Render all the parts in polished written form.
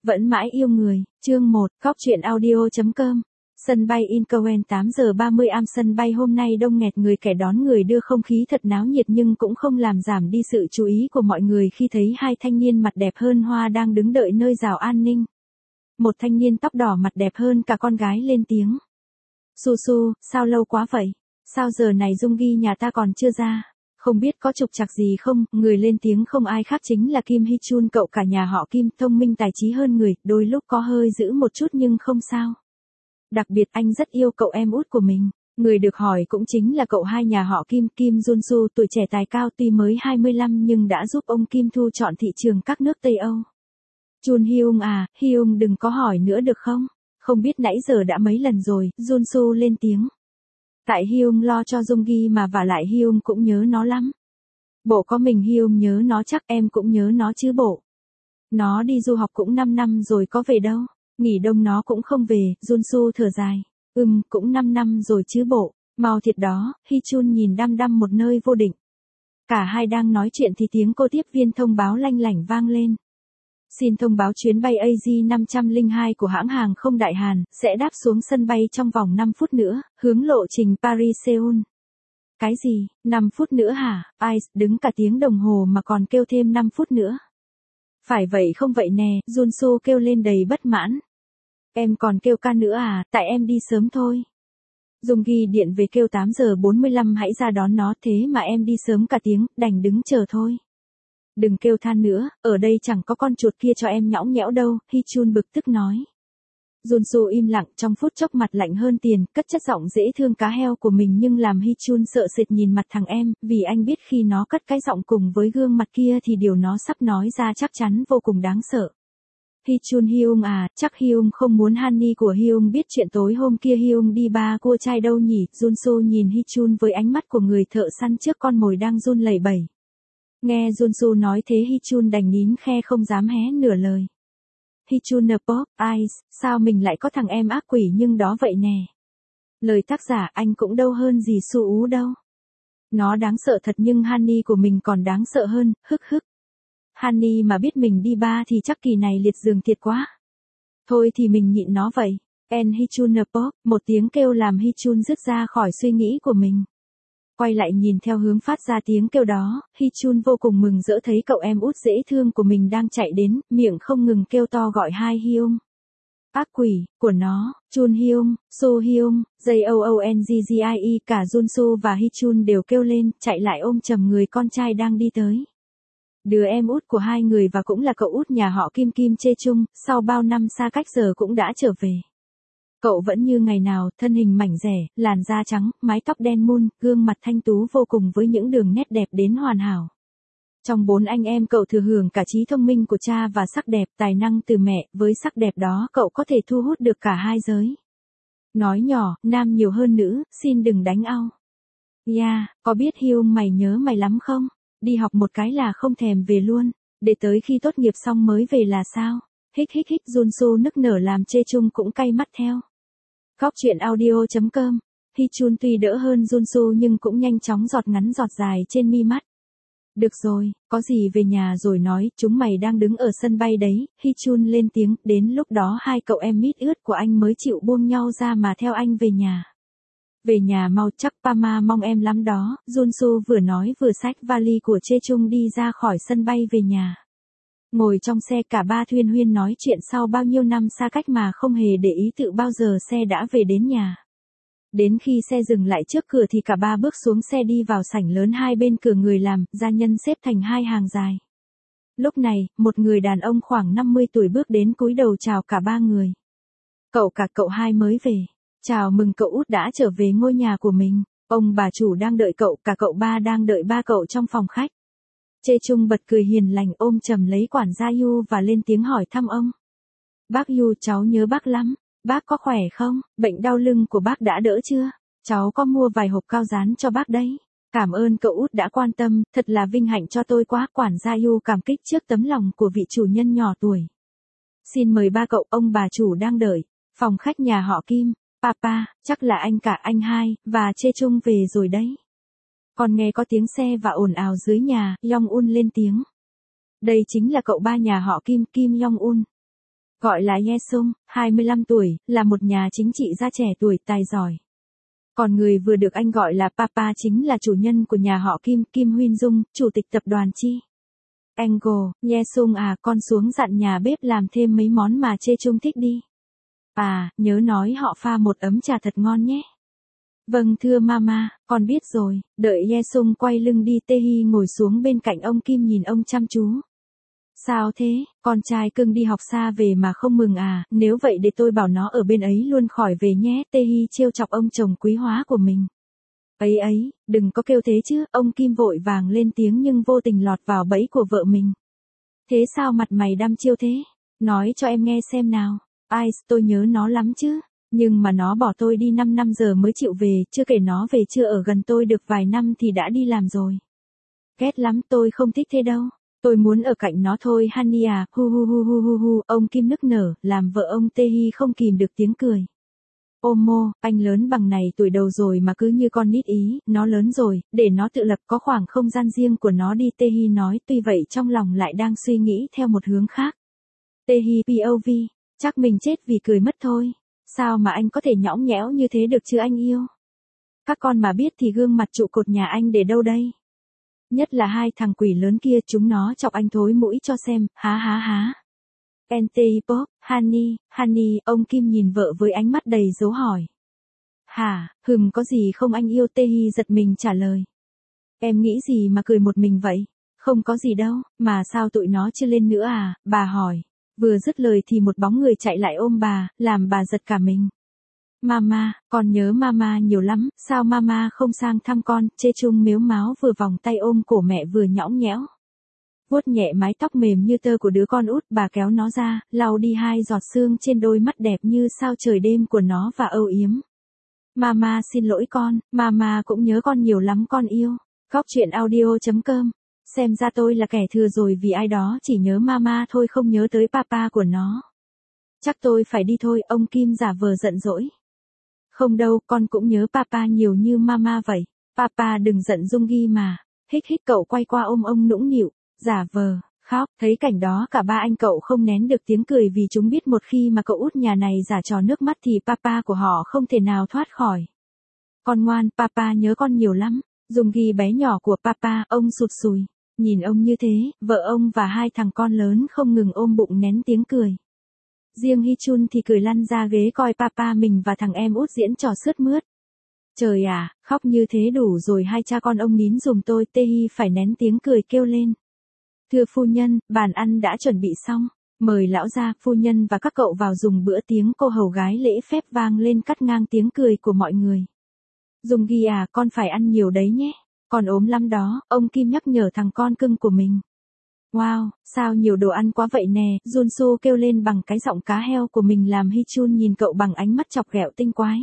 Vẫn mãi yêu người, chương 1, Cóc truyện audio.com. Sân bay Incheon 8 giờ 30 am. Sân bay hôm nay đông nghẹt người, kẻ đón người đưa, không khí thật náo nhiệt nhưng cũng không làm giảm đi sự chú ý của mọi người khi thấy hai thanh niên mặt đẹp hơn hoa đang đứng đợi nơi rào an ninh. Một thanh niên tóc đỏ mặt đẹp hơn cả con gái lên tiếng. Su Su, sao lâu quá vậy? Sao giờ này Dung Gi nhà ta còn chưa ra? Không biết có trục trặc gì không? Người lên tiếng không ai khác chính là Kim Hee Chun, cậu cả nhà họ Kim, thông minh tài trí hơn người, đôi lúc có hơi dữ một chút nhưng không sao. Đặc biệt anh rất yêu cậu em út của mình. Người được hỏi cũng chính là cậu hai nhà họ Kim, Kim Jun Su, tuổi trẻ tài cao, tuy mới 25 nhưng đã giúp ông Kim thu chọn thị trường các nước Tây Âu. Chun Hyung à, Hyung đừng có hỏi nữa được không? Không biết nãy giờ đã mấy lần rồi, Jun Su lên tiếng. Tại Hyung lo cho Dung Gi mà, và lại Hyung cũng nhớ nó lắm. Bộ có mình Hyung nhớ nó chắc em cũng nhớ nó chứ bộ. Nó đi du học cũng 5 năm rồi có về đâu. Nghỉ đông nó cũng không về, Jun Su thở dài. Cũng 5 năm rồi chứ bộ. Mau thiệt đó, Hee Chun nhìn đăm đăm một nơi vô định. Cả hai đang nói chuyện thì tiếng cô tiếp viên thông báo lanh lảnh vang lên. Xin thông báo chuyến bay AZ502 của hãng hàng không Đại Hàn sẽ đáp xuống sân bay trong vòng 5 phút nữa, hướng lộ trình Paris-Seoul. Cái gì, 5 phút nữa hả? Ice đứng cả tiếng đồng hồ mà còn kêu thêm 5 phút nữa. Phải vậy không vậy nè, Jun Su kêu lên đầy bất mãn. Em còn kêu ca nữa à, tại em đi sớm thôi. Dung Gi điện về kêu 8 giờ 45 hãy ra đón nó, thế mà em đi sớm cả tiếng, đành đứng chờ thôi. Đừng kêu than nữa, ở đây chẳng có con chuột kia cho em nhõng nhẽo đâu, Hee Chun bực tức nói. Jun Su im lặng, trong phút chốc mặt lạnh hơn tiền, cất chất giọng dễ thương cá heo của mình nhưng làm Hee Chun sợ sệt nhìn mặt thằng em, vì anh biết khi nó cất cái giọng cùng với gương mặt kia thì điều nó sắp nói ra chắc chắn vô cùng đáng sợ. Hee Chun Hyung à, chắc Hyung không muốn Honey của Hyung biết chuyện tối hôm kia Hyung đi ba cua trai đâu nhỉ? Jun Su nhìn Hee Chun với ánh mắt của người thợ săn trước con mồi đang run lẩy bẩy. Nghe Jun Su nói thế Hee Chun đành nín khe không dám hé nửa lời. Hee Chun pop, Ice, sao mình lại có thằng em ác quỷ nhưng đó vậy nè. Lời tác giả anh cũng đâu hơn gì Su Ú đâu. Nó đáng sợ thật nhưng Honey của mình còn đáng sợ hơn, hức hức. Honey mà biết mình đi ba thì chắc kỳ này liệt giường thiệt quá. Thôi thì mình nhịn nó vậy. En Hee Chun pop, một tiếng kêu làm Hee Chun dứt ra khỏi suy nghĩ của mình. Quay lại nhìn theo hướng phát ra tiếng kêu đó, Hee Chun vô cùng mừng rỡ thấy cậu em út dễ thương của mình đang chạy đến, miệng không ngừng kêu to gọi hai Hyung. Ác quỷ, của nó, Chun Hyung, Su Hyung, Joongie, cả Jun Su và Hee Chun đều kêu lên, chạy lại ôm chầm người con trai đang đi tới. Đứa em út của hai người và cũng là cậu út nhà họ Kim, Kim Chae Chung, sau bao năm xa cách giờ cũng đã trở về. Cậu vẫn như ngày nào, thân hình mảnh dẻ, làn da trắng, mái tóc đen mun, gương mặt thanh tú vô cùng với những đường nét đẹp đến hoàn hảo. Trong 4 anh em cậu thừa hưởng cả trí thông minh của cha và sắc đẹp, tài năng từ mẹ, với sắc đẹp đó cậu có thể thu hút được cả hai giới. Nói nhỏ, nam nhiều hơn nữ, xin đừng đánh ao. Có biết Hyung mày nhớ mày lắm không? Đi học một cái là không thèm về luôn, để tới khi tốt nghiệp xong mới về là sao? Hích Jun Su nức nở làm Chae Chung cũng cay mắt theo. Cóc truyện audio.com. Hee Chun tuy đỡ hơn Jun Su nhưng cũng nhanh chóng giọt ngắn giọt dài trên mi mắt. Được rồi, có gì về nhà rồi nói, chúng mày đang đứng ở sân bay đấy, Hee Chun lên tiếng, đến lúc đó hai cậu em mít ướt của anh mới chịu buông nhau ra mà theo anh về nhà. Về nhà mau, chắc Pama mong em lắm đó, Jun Su vừa nói vừa xách vali của Chae Chung đi ra khỏi sân bay về nhà. Ngồi trong xe cả ba thuyên huyên nói chuyện sau bao nhiêu năm xa cách mà không hề để ý tự bao giờ xe đã về đến nhà. Đến khi xe dừng lại trước cửa thì cả ba bước xuống xe đi vào sảnh lớn, hai bên cửa người làm, gia nhân xếp thành hai hàng dài. Lúc này, một người đàn ông khoảng 50 tuổi bước đến cúi đầu chào cả ba người. Cậu cả cậu hai mới về. Chào mừng cậu út đã trở về ngôi nhà của mình. Ông bà chủ đang đợi cậu, cả cậu ba đang đợi ba cậu trong phòng khách. Chae Chung bật cười hiền lành ôm chầm lấy quản gia Yu và lên tiếng hỏi thăm ông. Bác Yu, cháu nhớ bác lắm. Bác có khỏe không? Bệnh đau lưng của bác đã đỡ chưa? Cháu có mua vài hộp cao dán cho bác đấy. Cảm ơn cậu út đã quan tâm, thật là vinh hạnh cho tôi quá. Quản gia Yu cảm kích trước tấm lòng của vị chủ nhân nhỏ tuổi. Xin mời ba cậu, ông bà chủ đang đợi. Phòng khách nhà họ Kim. Papa, chắc là anh cả anh hai, và Chae Chung về rồi đấy. Còn nghe có tiếng xe và ồn ào dưới nhà, Yong Un lên tiếng. Đây chính là cậu ba nhà họ Kim, Kim Yong Un. gọi là Ye Sung, 25 tuổi, là một nhà chính trị gia trẻ tuổi tài giỏi. Còn người vừa được anh gọi là Papa chính là chủ nhân của nhà họ Kim, Kim Huyên Dung, chủ tịch tập đoàn Chi. Angle, Ye Sung à, con xuống dặn nhà bếp làm thêm mấy món mà Chê Chung thích đi. À, nhớ nói họ pha một ấm trà thật ngon nhé. Vâng thưa mama, con biết rồi. Đợi Ye Sung quay lưng đi, Tae-hee ngồi xuống bên cạnh ông Kim nhìn ông chăm chú. Sao thế, con trai cưng đi học xa về mà không mừng à, nếu vậy để tôi bảo nó ở bên ấy luôn khỏi về nhé. Tae-hee trêu chọc ông chồng quý hóa của mình. Ấy ấy, đừng có kêu thế chứ, ông Kim vội vàng lên tiếng nhưng vô tình lọt vào bẫy của vợ mình. Thế sao mặt mày đăm chiêu thế? Nói cho em nghe xem nào. Ai, tôi nhớ nó lắm chứ. Nhưng mà nó bỏ tôi đi 5 năm giờ mới chịu về, chưa kể nó về chưa ở gần tôi được vài năm thì đã đi làm rồi. Ghét lắm, tôi không thích thế đâu. Tôi muốn ở cạnh nó thôi honey à, hu hu hu hu hu hu, ông Kim nức nở, làm vợ ông Tae-hee không kìm được tiếng cười. Mô, anh lớn bằng này tuổi đầu rồi mà cứ như con nít ý, nó lớn rồi, để nó tự lập có khoảng không gian riêng của nó đi, Tae-hee nói, tuy vậy trong lòng lại đang suy nghĩ theo một hướng khác. Tae-hee POV, chắc mình chết vì cười mất thôi. Sao mà anh có thể nhõng nhẽo như thế được chứ anh yêu? Các con mà biết thì gương mặt trụ cột nhà anh để đâu đây? Nhất là hai thằng quỷ lớn kia, chúng nó chọc anh thối mũi cho xem, há há há. Anti-pop, honey, ông Kim nhìn vợ với ánh mắt đầy dấu hỏi. Hả, có gì không anh yêu? Tae-hee giật mình trả lời. Em nghĩ gì mà cười một mình vậy? Không có gì đâu, mà sao tụi nó chưa lên nữa à, bà hỏi. Vừa dứt lời thì một bóng người chạy lại ôm bà, làm bà giật cả mình. Mama, con nhớ mama nhiều lắm, sao mama không sang thăm con? Chê Chung mếu máo vừa vòng tay ôm cổ mẹ vừa nhõng nhẽo. Vuốt nhẹ mái tóc mềm như tơ của đứa con út, bà kéo nó ra, lau đi hai giọt sương trên đôi mắt đẹp như sao trời đêm của nó và âu yếm. Mama xin lỗi con, mama cũng nhớ con nhiều lắm con yêu. Góc truyện audio.com. Xem ra tôi là kẻ thừa rồi vì ai đó chỉ nhớ mama thôi không nhớ tới papa của nó. Chắc tôi phải đi thôi, ông Kim giả vờ giận dỗi. Không đâu, con cũng nhớ papa nhiều như mama vậy. Papa đừng giận Dung Ghi mà. Hích hích, cậu quay qua ôm ông nũng nịu, giả vờ, khóc. Thấy cảnh đó cả ba anh cậu không nén được tiếng cười vì chúng biết một khi mà cậu út nhà này giả trò nước mắt thì papa của họ không thể nào thoát khỏi. Con ngoan, papa nhớ con nhiều lắm. Dung Ghi bé nhỏ của papa, ông sụt sùi. Nhìn ông như thế, vợ ông và hai thằng con lớn không ngừng ôm bụng nén tiếng cười. Riêng Hee-chun thì cười lăn ra ghế coi papa mình và thằng em út diễn trò sướt mướt. Trời à, khóc như thế đủ rồi, hai cha con ông nín giùm tôi. Tae-hee phải nén tiếng cười kêu lên. Thưa phu nhân, bàn ăn đã chuẩn bị xong. Mời lão gia, phu nhân và các cậu vào dùng bữa. Tiếng cô hầu gái lễ phép vang lên cắt ngang tiếng cười của mọi người. Dung Ghi à, con phải ăn nhiều đấy nhé. Con ốm lắm đó, ông Kim nhắc nhở thằng con cưng của mình. Wow, sao nhiều đồ ăn quá vậy nè, Junsu kêu lên bằng cái giọng cá heo của mình làm Hee-chun nhìn cậu bằng ánh mắt chọc ghẹo tinh quái.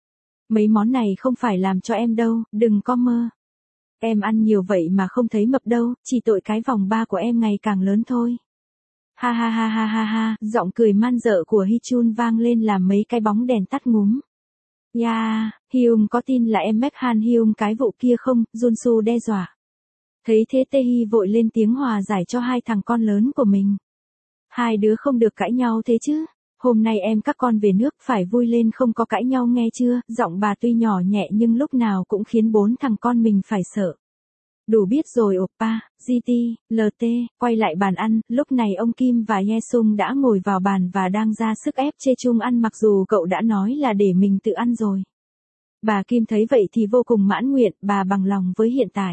Mấy món này không phải làm cho em đâu, đừng có mơ. Em ăn nhiều vậy mà không thấy mập đâu, chỉ tội cái vòng ba của em ngày càng lớn thôi. Ha ha ha ha ha ha, giọng cười man dợ của Hee-chun vang lên làm mấy cái bóng đèn tắt ngúm. Yeah, Hyung có tin là em Han Hyung cái vụ kia không? Junsu đe dọa. Thấy thế Tae-hee vội lên tiếng hòa giải cho hai thằng con lớn của mình. Hai đứa không được cãi nhau thế chứ. Hôm nay em các con về nước phải vui lên, không có cãi nhau nghe chưa? Giọng bà tuy nhỏ nhẹ nhưng lúc nào cũng khiến bốn thằng con mình phải sợ. Đủ biết rồi oppa, GT, LT, quay lại bàn ăn, lúc này ông Kim và Ye Sung đã ngồi vào bàn và đang ra sức ép Chê Chung ăn mặc dù cậu đã nói là để mình tự ăn rồi. Bà Kim thấy vậy thì vô cùng mãn nguyện, bà bằng lòng với hiện tại.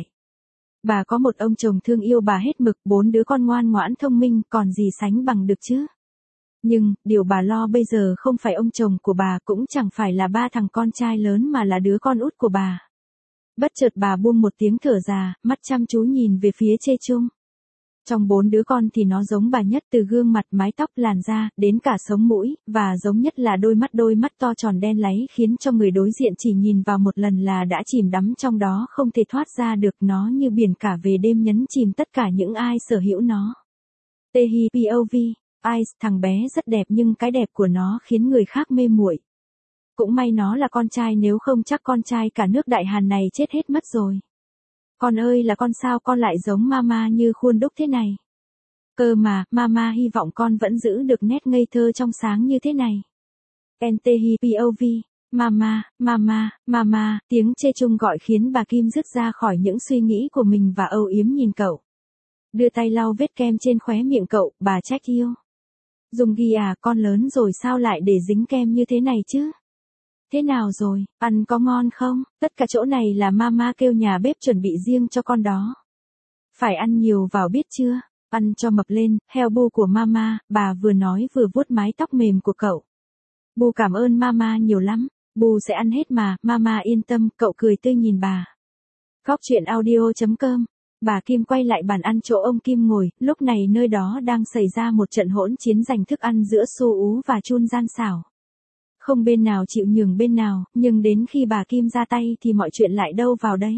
Bà có một ông chồng thương yêu bà hết mực, 4 đứa con ngoan ngoãn thông minh, còn gì sánh bằng được chứ. Nhưng, điều bà lo bây giờ không phải ông chồng của bà, cũng chẳng phải là 3 thằng con trai lớn mà là đứa con út của bà. Bất chợt bà buông một tiếng thở ra, mắt chăm chú nhìn về phía Chê Chung. Trong 4 đứa con thì nó giống bà nhất, từ gương mặt, mái tóc, làn da, đến cả sống mũi, và giống nhất là đôi mắt to tròn đen láy khiến cho người đối diện chỉ nhìn vào một lần là đã chìm đắm trong đó không thể thoát ra được, nó như biển cả về đêm nhấn chìm tất cả những ai sở hữu nó. Tae-hee POV, Ice, thằng bé rất đẹp nhưng cái đẹp của nó khiến người khác mê muội. Cũng may nó là con trai, nếu không chắc con trai cả nước Đại Hàn này chết hết mất rồi. Con ơi là con, sao con lại giống mama như khuôn đúc thế này? Cơ mà, mama hy vọng con vẫn giữ được nét ngây thơ trong sáng như thế này. NTHI POV. Mama, tiếng chê chung gọi khiến bà Kim dứt ra khỏi những suy nghĩ của mình và âu yếm nhìn cậu. Đưa tay lau vết kem trên khóe miệng cậu, bà trách yêu. Dung Ghi à, con lớn rồi sao lại để dính kem như thế này chứ? Thế nào rồi, ăn có ngon không? Tất cả chỗ này là mama kêu nhà bếp chuẩn bị riêng cho con đó. Phải ăn nhiều vào biết chưa? Ăn cho mập lên, heo bu của mama, bà vừa nói vừa vuốt mái tóc mềm của cậu. Bu cảm ơn mama nhiều lắm, Bu sẽ ăn hết mà, mama yên tâm, cậu cười tươi nhìn bà. Góc chuyện audio.com. Bà Kim quay lại bàn ăn chỗ ông Kim ngồi, lúc này nơi đó đang xảy ra một trận hỗn chiến giành thức ăn giữa Su Ú và Chun gian xảo. Không bên nào chịu nhường bên nào, nhưng đến khi bà Kim ra tay thì mọi chuyện lại đâu vào đấy.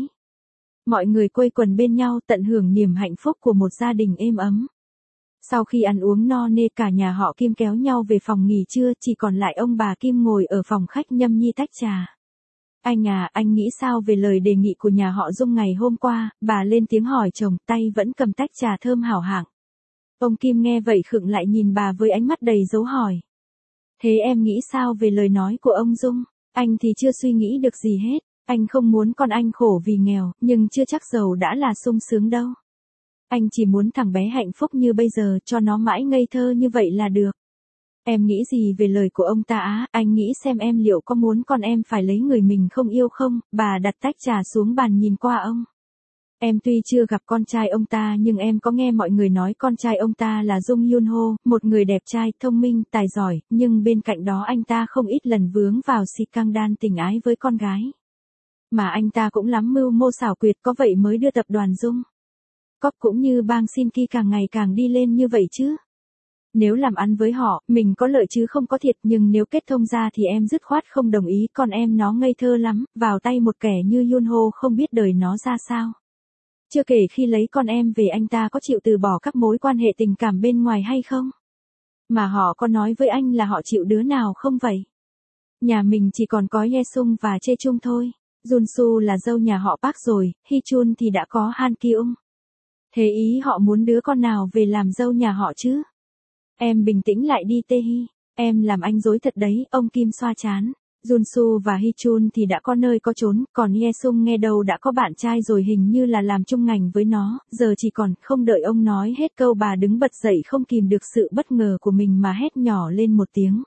Mọi người quây quần bên nhau tận hưởng niềm hạnh phúc của một gia đình êm ấm. Sau khi ăn uống no nê cả nhà họ Kim kéo nhau về phòng nghỉ trưa, chỉ còn lại ông bà Kim ngồi ở phòng khách nhâm nhi tách trà. Anh à, anh nghĩ sao về lời đề nghị của nhà họ Dung ngày hôm qua? Bà lên tiếng hỏi chồng, tay vẫn cầm tách trà thơm hảo hạng. Ông Kim nghe vậy khựng lại nhìn bà với ánh mắt đầy dấu hỏi. Thế em nghĩ sao về lời nói của ông Dung? Anh thì chưa suy nghĩ được gì hết. Anh không muốn con anh khổ vì nghèo, nhưng chưa chắc giàu đã là sung sướng đâu. Anh chỉ muốn thằng bé hạnh phúc như bây giờ, cho nó mãi ngây thơ như vậy là được. Em nghĩ gì về lời của ông ta á? Anh nghĩ xem em liệu có muốn con em phải lấy người mình không yêu không? Bà đặt tách trà xuống bàn nhìn qua ông. Em tuy chưa gặp con trai ông ta nhưng em có nghe mọi người nói con trai ông ta là Dung Yun Ho, một người đẹp trai, thông minh, tài giỏi, nhưng bên cạnh đó anh ta không ít lần vướng vào scandal tình ái với con gái. Mà anh ta cũng lắm mưu mô xảo quyệt, có vậy mới đưa tập đoàn Dung Cop cũng như bang Shinki càng ngày càng đi lên như vậy chứ. Nếu làm ăn với họ, mình có lợi chứ không có thiệt, nhưng nếu kết thông ra thì em dứt khoát không đồng ý, con em nó ngây thơ lắm, vào tay một kẻ như Yun Ho không biết đời nó ra sao. Chưa kể khi lấy con em về anh ta có chịu từ bỏ các mối quan hệ tình cảm bên ngoài hay không? Mà họ có nói với anh là họ chịu đứa nào không vậy? Nhà mình chỉ còn có Ye Sung và Chê Chung thôi. Junsu là dâu nhà họ Park rồi, Hi Chun thì đã có Han Kyung. Thế ý họ muốn đứa con nào về làm dâu nhà họ chứ? Em bình tĩnh lại đi Tae-hi, em làm anh dối thật đấy, ông Kim xoa chán. Junsu và Hi Chun thì đã có nơi có chốn, còn Ye Sung nghe đầu đã có bạn trai rồi, hình như là làm chung ngành với nó, giờ chỉ còn, không đợi ông nói hết câu bà đứng bật dậy không kìm được sự bất ngờ của mình mà hét nhỏ lên một tiếng.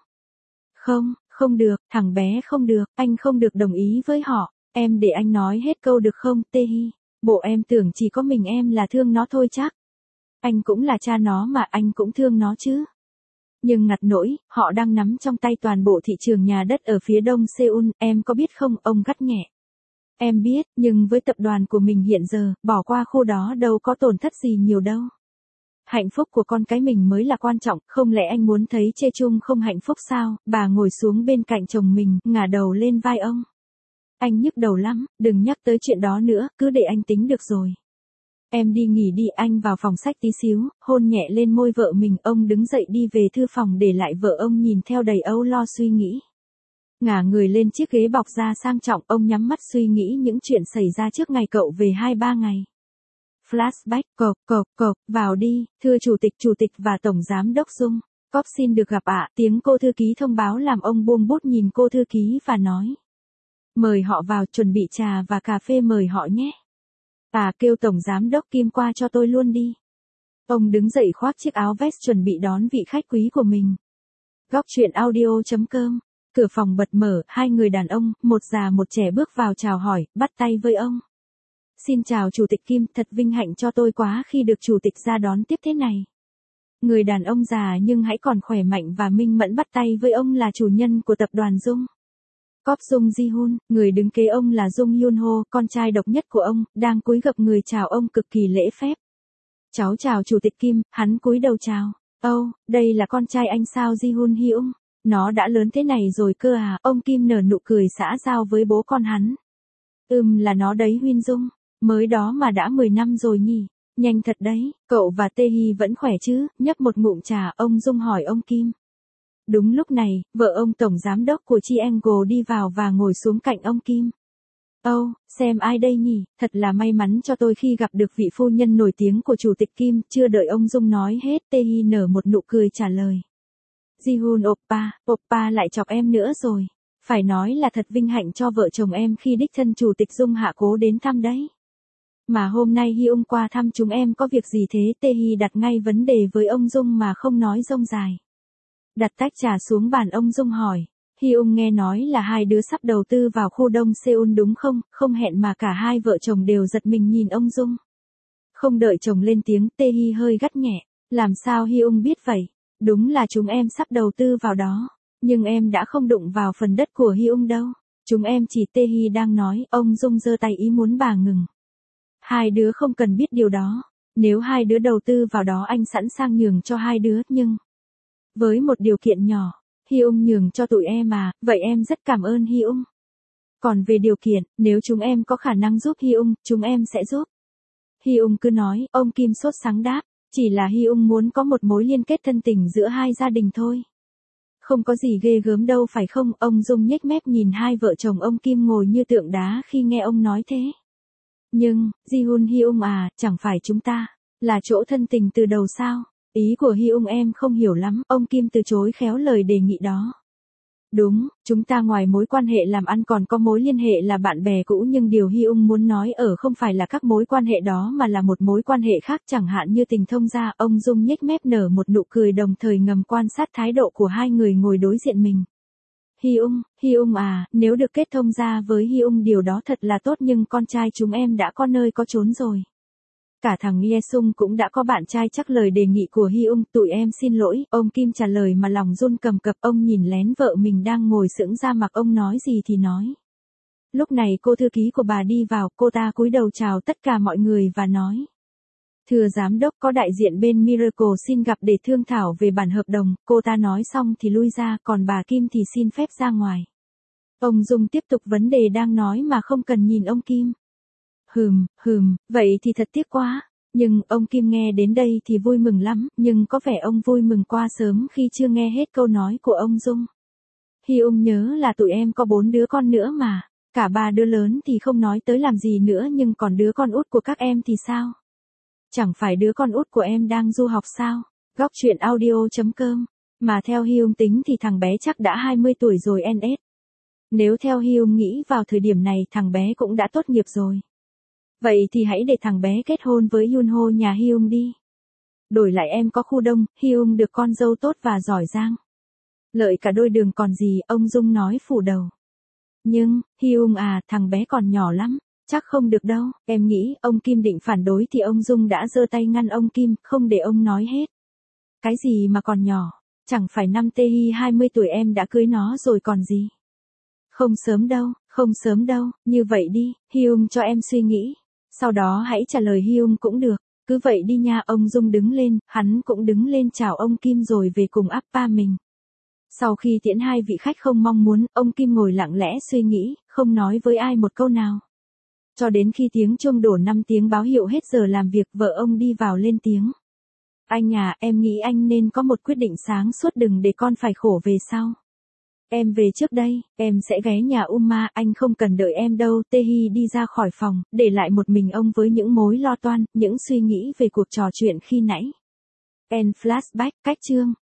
Không được, thằng bé không được, anh không được đồng ý với họ, em để anh nói hết câu được không, Tae-hi? Bộ em tưởng chỉ có mình em là thương nó thôi chắc. Anh cũng là cha nó mà, anh cũng thương nó chứ. Nhưng ngặt nỗi, họ đang nắm trong tay toàn bộ thị trường nhà đất ở phía đông Seoul, em có biết không, ông gắt nhẹ. Em biết, nhưng với tập đoàn của mình hiện giờ, bỏ qua khu đó đâu có tổn thất gì nhiều đâu. Hạnh phúc của con cái mình mới là quan trọng, không lẽ anh muốn thấy Chê Chung không hạnh phúc sao? Bà ngồi xuống bên cạnh chồng mình, ngả đầu lên vai ông. Anh nhức đầu lắm, đừng nhắc tới chuyện đó nữa, cứ để anh tính được rồi. Em đi nghỉ đi, anh vào phòng sách tí xíu, hôn nhẹ lên môi vợ mình, ông đứng dậy đi về thư phòng để lại vợ ông nhìn theo đầy âu lo suy nghĩ. Ngả người lên chiếc ghế bọc da sang trọng, ông nhắm mắt suy nghĩ những chuyện xảy ra trước ngày cậu về 2-3 ngày. Flashback, cộc, vào đi, thưa chủ tịch và tổng giám đốc Dung Cop xin được gặp ạ, tiếng cô thư ký thông báo làm ông buông bút nhìn cô thư ký và nói. Mời họ vào, chuẩn bị trà và cà phê mời họ nhé. Kêu tổng giám đốc Kim qua cho tôi luôn đi. Ông đứng dậy khoác chiếc áo vest chuẩn bị đón vị khách quý của mình. Góc chuyện audio.com. Cửa phòng bật mở, hai người đàn ông, một già một trẻ bước vào chào hỏi, bắt tay với ông. Xin chào chủ tịch Kim, thật vinh hạnh cho tôi quá khi được chủ tịch ra đón tiếp thế này. Người đàn ông già nhưng hãy còn khỏe mạnh và minh mẫn bắt tay với ông là chủ nhân của tập đoàn Dung Cop, Dung Ji-hun, người đứng kế ông là Dung Yun Ho, con trai độc nhất của ông, đang cúi gập người chào ông cực kỳ lễ phép. Cháu chào chủ tịch Kim, hắn cúi đầu chào. Đây là con trai anh sao Ji-hun Hyung? Nó đã lớn thế này rồi cơ à? Ông Kim nở nụ cười xã giao với bố con hắn. Là nó đấy Huyên Dung, mới đó mà đã 10 năm rồi nhỉ, nhanh thật đấy, cậu và Tae-hi vẫn khỏe chứ? Nhấp một ngụm trà, ông Dung hỏi ông Kim. Đúng lúc này, vợ ông tổng giám đốc của Triangle đi vào và ngồi xuống cạnh ông Kim. Xem ai đây nhỉ, thật là may mắn cho tôi khi gặp được vị phu nhân nổi tiếng của Chủ tịch Kim, chưa đợi ông Dung nói hết, Tae nở một nụ cười trả lời. Ji-hun oppa lại chọc em nữa rồi. Phải nói là thật vinh hạnh cho vợ chồng em khi đích thân Chủ tịch Dung hạ cố đến thăm đấy. Mà hôm nay Hyung qua thăm chúng em có việc gì thế? Tae đặt ngay vấn đề với ông Dung mà không nói rông dài. Đặt tách trà xuống bàn, ông Dung hỏi. Hyung nghe nói là hai đứa sắp đầu tư vào khu Đông Seoul đúng không? Không hẹn mà cả hai vợ chồng đều giật mình nhìn ông Dung. Không đợi chồng lên tiếng, Tae hơi gắt nhẹ. Làm sao Hyung biết vậy? Đúng là chúng em sắp đầu tư vào đó. Nhưng em đã không đụng vào phần đất của Hyung đâu. Chúng em chỉ Tae đang nói, ông Dung giơ tay ý muốn bà ngừng. Hai đứa không cần biết điều đó. Nếu hai đứa đầu tư vào đó anh sẵn sàng nhường cho hai đứa, nhưng với một điều kiện nhỏ. Hyung nhường cho tụi em à, vậy em rất cảm ơn Hyung. Còn về điều kiện, nếu chúng em có khả năng giúp Hyung, chúng em sẽ giúp. Hyung cứ nói, ông Kim sốt sắng đáp, chỉ là Hyung muốn có một mối liên kết thân tình giữa hai gia đình thôi. Không có gì ghê gớm đâu phải không? Ông Dung nhếch mép nhìn hai vợ chồng ông Kim ngồi như tượng đá khi nghe ông nói thế. Nhưng, Ji-hun Hyung à, chẳng phải chúng ta là chỗ thân tình từ đầu sao? Ý của Hyung em không hiểu lắm, ông Kim từ chối khéo lời đề nghị đó. Đúng, chúng ta ngoài mối quan hệ làm ăn còn có mối liên hệ là bạn bè cũ, nhưng điều Hyung muốn nói ở không phải là các mối quan hệ đó mà là một mối quan hệ khác, chẳng hạn như tình thông gia. Ông Dung nhếch mép nở một nụ cười đồng thời ngầm quan sát thái độ của hai người ngồi đối diện mình. Hyung à, nếu được kết thông gia với Hyung điều đó thật là tốt, nhưng con trai chúng em đã có nơi có chốn rồi. Cả thằng Ye-sung cũng đã có bạn trai, chắc lời đề nghị của Hyung, tụi em xin lỗi, ông Kim trả lời mà lòng run cầm cập. Ông nhìn lén vợ mình đang ngồi sững ra, mặc ông nói gì thì nói. Lúc này cô thư ký của bà đi vào, cô ta cúi đầu chào tất cả mọi người và nói. Thưa giám đốc, có đại diện bên Miracle xin gặp để thương thảo về bản hợp đồng. Cô ta nói xong thì lui ra, còn bà Kim thì xin phép ra ngoài. Ông Dung tiếp tục vấn đề đang nói mà không cần nhìn ông Kim. Vậy thì thật tiếc quá. Nhưng ông Kim nghe đến đây thì vui mừng lắm, nhưng có vẻ ông vui mừng qua sớm khi chưa nghe hết câu nói của ông Dung. Hyung nhớ là tụi em có 4 đứa con nữa mà. Cả 3 đứa lớn thì không nói tới làm gì nữa, nhưng còn đứa con út của các em thì sao? Chẳng phải đứa con út của em đang du học sao? Góc truyện audio.com. Mà theo Hyung tính thì thằng bé chắc đã 20 tuổi rồi NS. Nếu theo Hyung nghĩ vào thời điểm này thằng bé cũng đã tốt nghiệp rồi. Vậy thì hãy để thằng bé kết hôn với Yunho nhà Hyung đi. Đổi lại em có khu Đông, Hyung được con dâu tốt và giỏi giang. Lợi cả đôi đường còn gì, ông Dung nói phủ đầu. Nhưng, Hyung à, thằng bé còn nhỏ lắm, chắc không được đâu. Em nghĩ ông Kim định phản đối thì ông Dung đã giơ tay ngăn ông Kim, không để ông nói hết. Cái gì mà còn nhỏ, chẳng phải năm Tae 20 tuổi em đã cưới nó rồi còn gì. Không sớm đâu, như vậy đi, Hyung cho em suy nghĩ. Sau đó hãy trả lời Hyung cũng được. Cứ vậy đi nha. Ông Dung đứng lên, hắn cũng đứng lên chào ông Kim rồi về cùng Appa mình. Sau khi tiễn hai vị khách không mong muốn, ông Kim ngồi lặng lẽ suy nghĩ, không nói với ai một câu nào. Cho đến khi tiếng chuông đổ 5 tiếng báo hiệu hết giờ làm việc, vợ ông đi vào lên tiếng. Anh à, em nghĩ anh nên có một quyết định sáng suốt, đừng để con phải khổ về sau. Em về trước đây, em sẽ ghé nhà Uma, anh không cần đợi em đâu. Tae đi ra khỏi phòng, để lại một mình ông với những mối lo toan, những suy nghĩ về cuộc trò chuyện khi nãy. End flashback, cách chương.